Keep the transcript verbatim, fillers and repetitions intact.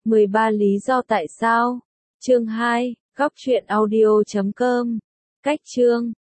mười ba lý do tại sao. Chương hai, góc truyện audio chấm com. Cách chương